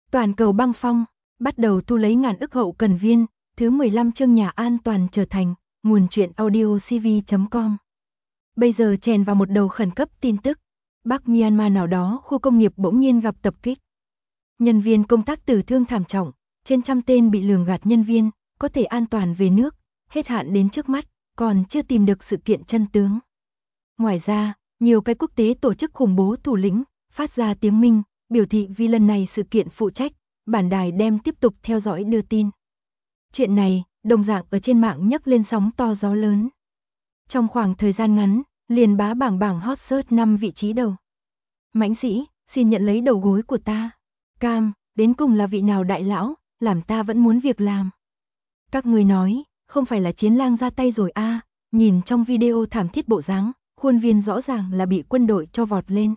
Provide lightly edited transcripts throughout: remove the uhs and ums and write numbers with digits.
Toàn cầu băng phong, bắt đầu thu lấy ngàn ức hậu cần viên, thứ 15 chương nhà an toàn trở thành, nguồn truyện audio cv.com. Bây giờ chèn vào một đầu khẩn cấp tin tức, Bắc Myanmar nào đó khu công nghiệp bỗng nhiên gặp tập kích. Nhân viên công tác tử thương thảm trọng, trên trăm tên bị lường gạt nhân viên, có thể an toàn về nước, hết hạn đến trước mắt, còn chưa tìm được sự kiện chân tướng. Ngoài ra, nhiều cái quốc tế tổ chức khủng bố thủ lĩnh, phát ra tiếng minh, biểu thị vì lần này sự kiện phụ trách, bản đài đem tiếp tục theo dõi đưa tin. Chuyện này, đồng dạng ở trên mạng nhấc lên sóng to gió lớn. Trong khoảng thời gian ngắn, liền bá bảng hot search 5 vị trí đầu. Mãnh sĩ, xin nhận lấy đầu gối của ta. Cam, đến cùng là vị nào đại lão, làm ta vẫn muốn việc làm. Các người nói, không phải là Chiến Lang ra tay rồi a? Nhìn trong video thảm thiết bộ dáng, khuôn viên rõ ràng là bị quân đội cho vọt lên.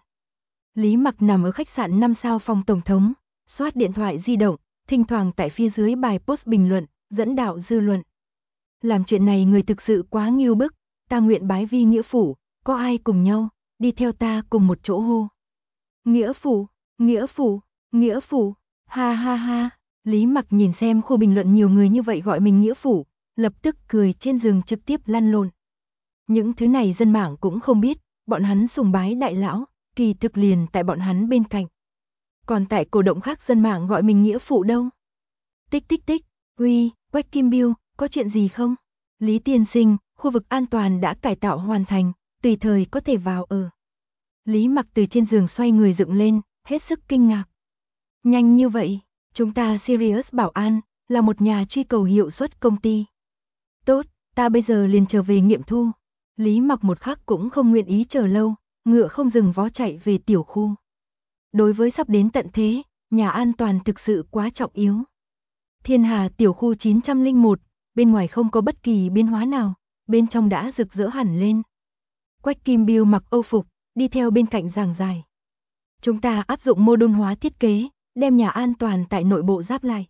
Lý Mặc nằm ở khách sạn 5 sao phòng tổng thống, soát điện thoại di động, thỉnh thoảng tại phía dưới bài post bình luận, dẫn đạo dư luận. Làm chuyện này người thực sự quá nghiêu bức, ta nguyện bái vi nghĩa phủ, có ai cùng nhau, đi theo ta cùng một chỗ hô. Nghĩa phủ, nghĩa phủ, nghĩa phủ, ha ha ha. Lý Mặc nhìn xem khu bình luận nhiều người như vậy gọi mình nghĩa phủ, lập tức cười trên giường trực tiếp lăn lộn. Những thứ này dân mạng cũng không biết, bọn hắn sùng bái đại lão, kỳ thực liền tại bọn hắn bên cạnh. Còn tại cổ động khác dân mạng gọi mình nghĩa phụ đâu. Tích tích tích, uy, Quách Kim Biêu, có chuyện gì không? Lý tiên sinh, khu vực an toàn đã cải tạo hoàn thành, tùy thời có thể vào ở. Lý Mặc từ trên giường xoay người dựng lên, hết sức kinh ngạc. Nhanh như vậy, chúng ta Sirius Bảo An, là một nhà truy cầu hiệu suất công ty. Tốt, ta bây giờ liền trở về nghiệm thu. Lý Mặc một khắc cũng không nguyện ý chờ lâu, ngựa không dừng vó chạy về tiểu khu. Đối với sắp đến tận thế, nhà an toàn thực sự quá trọng yếu. Thiên Hà tiểu khu 901, bên ngoài không có bất kỳ biến hóa nào, bên trong đã rực rỡ hẳn lên. Quách Kim Biêu mặc âu phục, đi theo bên cạnh giảng giải. Chúng ta áp dụng mô đun hóa thiết kế, đem nhà an toàn tại nội bộ giáp lại.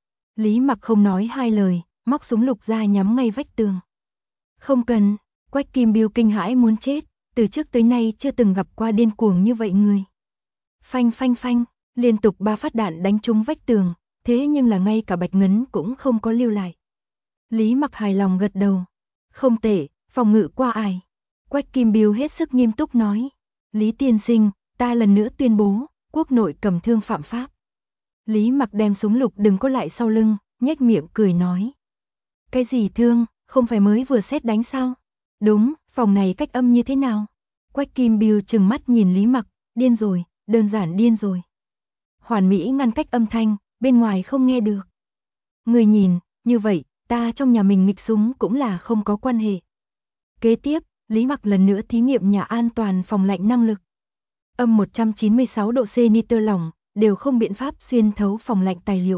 Lý Mặc không nói hai lời, móc súng lục ra nhắm ngay vách tường. Không cần, Quách Kim Biêu kinh hãi muốn chết, từ trước tới nay chưa từng gặp qua điên cuồng như vậy người. Phanh phanh phanh, liên tục 3 phát đạn đánh trúng vách tường, thế nhưng là ngay cả bạch ngấn cũng không có lưu lại. Lý Mặc hài lòng gật đầu. Không tệ, phòng ngự qua ải. Quách Kim Biêu hết sức nghiêm túc nói. Lý tiên sinh, ta lần nữa tuyên bố, quốc nội cầm thương phạm pháp. Lý Mặc đem súng lục đừng có lại sau lưng, nhếch miệng cười nói. Cái gì thương, không phải mới vừa xét đánh sao? Đúng, phòng này cách âm như thế nào? Quách Kim Biêu trừng mắt nhìn Lý Mặc, điên rồi, đơn giản điên rồi. Hoàn mỹ ngăn cách âm thanh, bên ngoài không nghe được. Người nhìn, như vậy, ta trong nhà mình nghịch súng cũng là không có quan hệ. Kế tiếp, Lý Mặc lần nữa thí nghiệm nhà an toàn phòng lạnh năng lực. Âm 196 độ C nitơ lỏng, đều không biện pháp xuyên thấu phòng lạnh tài liệu.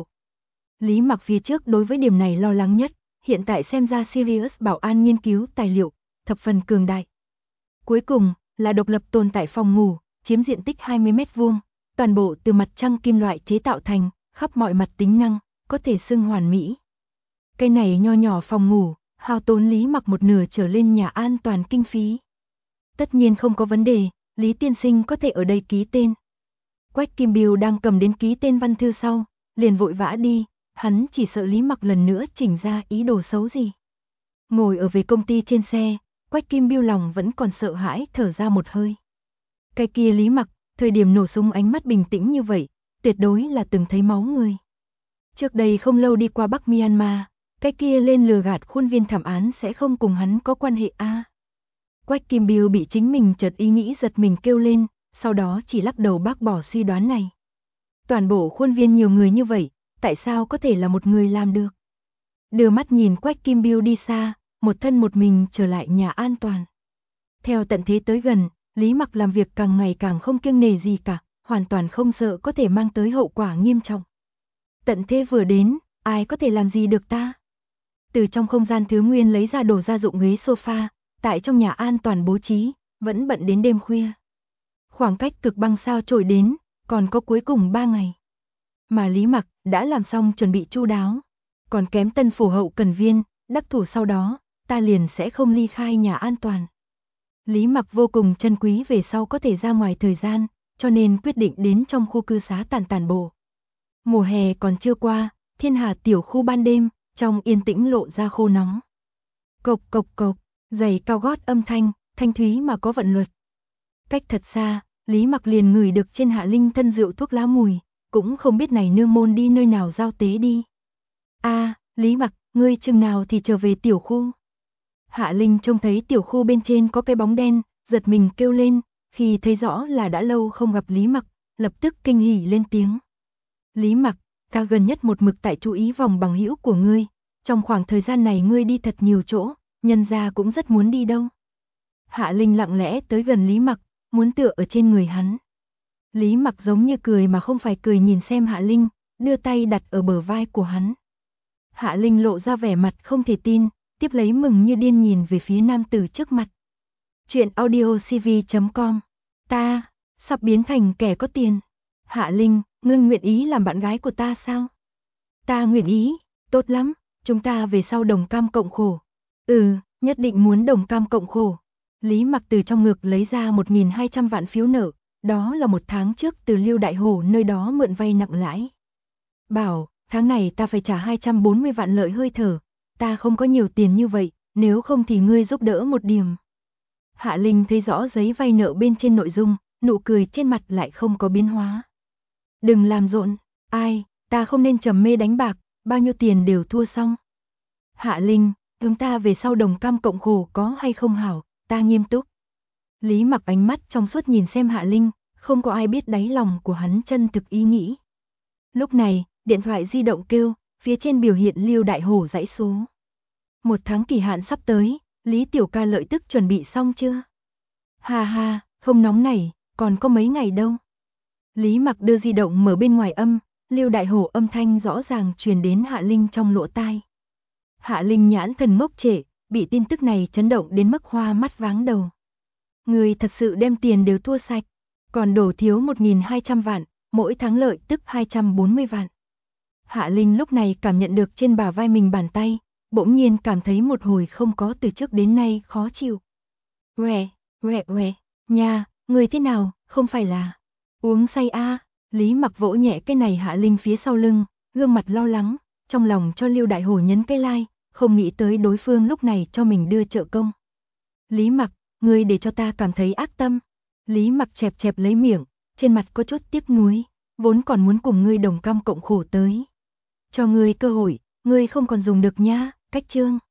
Lý Mặc phía trước đối với điểm này lo lắng nhất, hiện tại xem ra Sirius Bảo An nghiên cứu tài liệu, thập phần cường đại. Cuối cùng, là độc lập tồn tại phòng ngủ, chiếm diện tích 20 m², toàn bộ từ mặt trăng kim loại chế tạo thành, khắp mọi mặt tính năng, có thể xưng hoàn mỹ. Cái này nho nhỏ phòng ngủ, hao tốn Lý Mặc một nửa trở lên nhà an toàn kinh phí. Tất nhiên không có vấn đề, Lý tiên sinh có thể ở đây ký tên. Quách Kim Biêu đang cầm đến ký tên văn thư sau, liền vội vã đi, hắn chỉ sợ Lý Mặc lần nữa chỉnh ra ý đồ xấu gì. Ngồi ở về công ty trên xe, Quách Kim Biêu lòng vẫn còn sợ hãi thở ra một hơi. Cái kia Lý Mặc, thời điểm nổ súng ánh mắt bình tĩnh như vậy, tuyệt đối là từng thấy máu người. Trước đây không lâu đi qua Bắc Myanmar, cái kia lên lừa gạt khuôn viên thảm án sẽ không cùng hắn có quan hệ a. Quách Kim Biêu bị chính mình chợt ý nghĩ giật mình kêu lên, sau đó chỉ lắc đầu bác bỏ suy đoán này. Toàn bộ khuôn viên nhiều người như vậy, tại sao có thể là một người làm được? Đưa mắt nhìn Quách Kim Biêu đi xa, một thân một mình trở lại nhà an toàn. Theo tận thế tới gần, Lý Mặc làm việc càng ngày càng không kiêng nể gì cả, hoàn toàn không sợ có thể mang tới hậu quả nghiêm trọng. Tận thế vừa đến, ai có thể làm gì được ta? Từ trong không gian thứ nguyên lấy ra đồ gia dụng ghế sofa, tại trong nhà an toàn bố trí, vẫn bận đến đêm khuya. Khoảng cách cực băng sao trổi đến, còn có cuối cùng 3 ngày. Mà Lý Mặc đã làm xong chuẩn bị chu đáo, còn kém tân phủ hậu cần viên, đắc thủ sau đó, ta liền sẽ không ly khai nhà an toàn. Lý Mặc vô cùng trân quý về sau có thể ra ngoài thời gian, cho nên quyết định đến trong khu cư xá tản bộ. Mùa hè còn chưa qua, thiên hà tiểu khu ban đêm, trong yên tĩnh lộ ra khô nóng. Cộc cộc cộc, giày cao gót âm thanh, thanh thúy mà có vận luật. Cách thật xa, Lý Mặc liền ngửi được trên Hạ Linh thân rượu thuốc lá mùi, cũng không biết này nương môn đi nơi nào giao tế đi. A, Lý Mặc, ngươi chừng nào thì trở về tiểu khu? Hạ Linh trông thấy tiểu khu bên trên có cái bóng đen, giật mình kêu lên, khi thấy rõ là đã lâu không gặp Lý Mặc, lập tức kinh hỉ lên tiếng. Lý Mặc, ta gần nhất một mực tại chú ý vòng bằng hữu của ngươi, trong khoảng thời gian này ngươi đi thật nhiều chỗ, nhân gia cũng rất muốn đi đâu. Hạ Linh lặng lẽ tới gần Lý Mặc, muốn tựa ở trên người hắn. Lý Mặc giống như cười mà không phải cười nhìn xem Hạ Linh, đưa tay đặt ở bờ vai của hắn. Hạ Linh lộ ra vẻ mặt không thể tin, tiếp lấy mừng như điên nhìn về phía nam tử trước mặt. Chuyện audiocv.com. Ta, sắp biến thành kẻ có tiền. Hạ Linh, ngươi nguyện ý làm bạn gái của ta sao? Ta nguyện ý, tốt lắm, chúng ta về sau đồng cam cộng khổ. Nhất định muốn đồng cam cộng khổ. Lý Mặc từ trong ngực lấy ra 1.200 vạn phiếu nợ, đó là một tháng trước từ Lưu Đại Hổ nơi đó mượn vay nặng lãi. Bảo, tháng này ta phải trả 240 vạn lợi hơi thở, ta không có nhiều tiền như vậy, nếu không thì ngươi giúp đỡ một điểm. Hạ Linh thấy rõ giấy vay nợ bên trên nội dung, nụ cười trên mặt lại không có biến hóa. Đừng làm rộn, ai, ta không nên trầm mê đánh bạc, bao nhiêu tiền đều thua xong. Hạ Linh, chúng ta về sau đồng cam cộng khổ có hay không hảo, ta nghiêm túc. Lý Mặc ánh mắt trong suốt nhìn xem Hạ Linh, không có ai biết đáy lòng của hắn chân thực ý nghĩ. Lúc này, điện thoại di động kêu, phía trên biểu hiện Lưu Đại Hổ dãy số. 1 tháng kỳ hạn sắp tới, Lý Tiểu Ca lợi tức chuẩn bị xong chưa? Ha ha, không nóng này, còn có mấy ngày đâu. Lý Mặc đưa di động mở bên ngoài âm, Lưu Đại Hổ âm thanh rõ ràng truyền đến Hạ Linh trong lỗ tai. Hạ Linh nhãn thần ngốc trệ, bị tin tức này chấn động đến mức hoa mắt váng đầu. Người thật sự đem tiền đều thua sạch, còn đổ thiếu 1.200 vạn, mỗi tháng lợi tức 240 vạn. Hạ Linh lúc này cảm nhận được trên bả vai mình bàn tay, bỗng nhiên cảm thấy một hồi không có từ trước đến nay khó chịu. Uè, nha, người thế nào, không phải là uống say a? Lý Mặc vỗ nhẹ cái này Hạ Linh phía sau lưng, gương mặt lo lắng, trong lòng cho Lưu Đại Hổ nhấn cái like, không nghĩ tới đối phương lúc này cho mình đưa trợ công. Lý Mặc, ngươi để cho ta cảm thấy ác tâm. Lý Mặc chẹp chẹp lấy miệng, trên mặt có chút tiếc nuối, vốn còn muốn cùng ngươi đồng cam cộng khổ tới. Cho ngươi cơ hội, ngươi không còn dùng được nha, cách chương.